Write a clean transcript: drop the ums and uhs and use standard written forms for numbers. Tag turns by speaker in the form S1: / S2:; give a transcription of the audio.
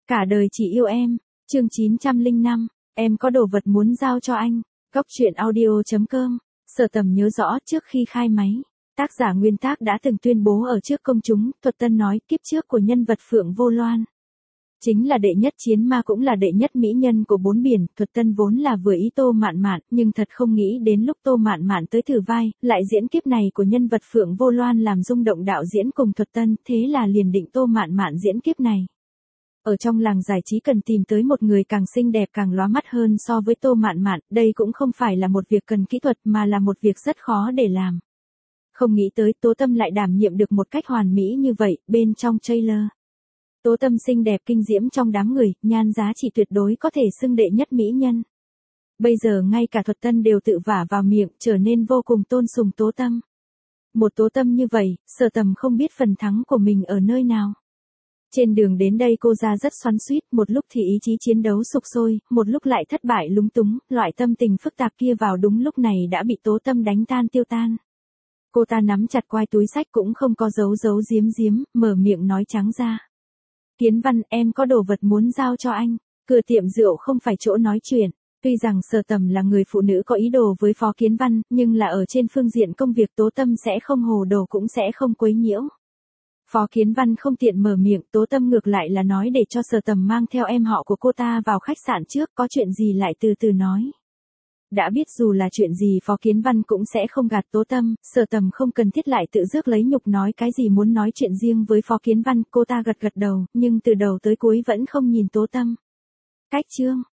S1: Cả đời chỉ yêu em, chương 905, em có đồ vật muốn giao cho anh. Góc truyện audio.com, Sở Tầm nhớ rõ trước khi khai máy. Tác giả nguyên tác đã từng tuyên bố ở trước công chúng, Thuật Tân nói kiếp trước của nhân vật Phượng Vô Loan. Chính là đệ nhất chiến ma cũng là đệ nhất mỹ nhân của bốn biển, Thuật Tân vốn là vừa ý Tô Mạn Mạn, nhưng thật không nghĩ đến lúc Tô Mạn Mạn tới thử vai, lại diễn kiếp này của nhân vật Phượng Vô Loan làm rung động đạo diễn cùng Thuật Tân, thế là liền định Tô Mạn Mạn diễn kiếp này. Ở trong làng giải trí cần tìm tới một người càng xinh đẹp càng lóa mắt hơn so với Tô Mạn Mạn, đây cũng không phải là một việc cần kỹ thuật mà là một việc rất khó để làm. Không nghĩ tới Tố Tâm lại đảm nhiệm được một cách hoàn mỹ như vậy, bên trong trailer. Tố Tâm xinh đẹp kinh diễm trong đám người, nhan giá trị tuyệt đối có thể xưng đệ nhất mỹ nhân. Bây giờ ngay cả Thuật Tân đều tự vả vào miệng, trở nên vô cùng tôn sùng Tố Tâm. Một Tố Tâm như vậy, Sở Tầm không biết phần thắng của mình ở nơi nào. Trên đường đến đây cô ra rất xoắn xuýt, một lúc thì ý chí chiến đấu sục sôi, một lúc lại thất bại lúng túng, loại tâm tình phức tạp kia vào đúng lúc này đã bị Tố Tâm đánh tan tiêu tan. Cô ta nắm chặt quai túi xách cũng không có giấu giếm, mở miệng nói trắng ra. Kiến Văn, em có đồ vật muốn giao cho anh. Cửa tiệm rượu không phải chỗ nói chuyện. Tuy rằng Sở Tầm là người phụ nữ có ý đồ với Phó Kiến Văn, nhưng là ở trên phương diện công việc Tố Tâm sẽ không hồ đồ cũng sẽ không quấy nhiễu. Phó Kiến Văn không tiện mở miệng, Tố Tâm ngược lại là nói để cho Sở Tầm mang theo em họ của cô ta vào khách sạn trước, có chuyện gì lại từ từ nói. Đã biết dù là chuyện gì Phó Kiến Văn cũng sẽ không gạt Tố Tâm, Sở Tầm không cần thiết lại tự rước lấy nhục nói cái gì muốn nói chuyện riêng với Phó Kiến Văn, cô ta gật đầu, nhưng từ đầu tới cuối vẫn không nhìn Tố Tâm. Cách chương,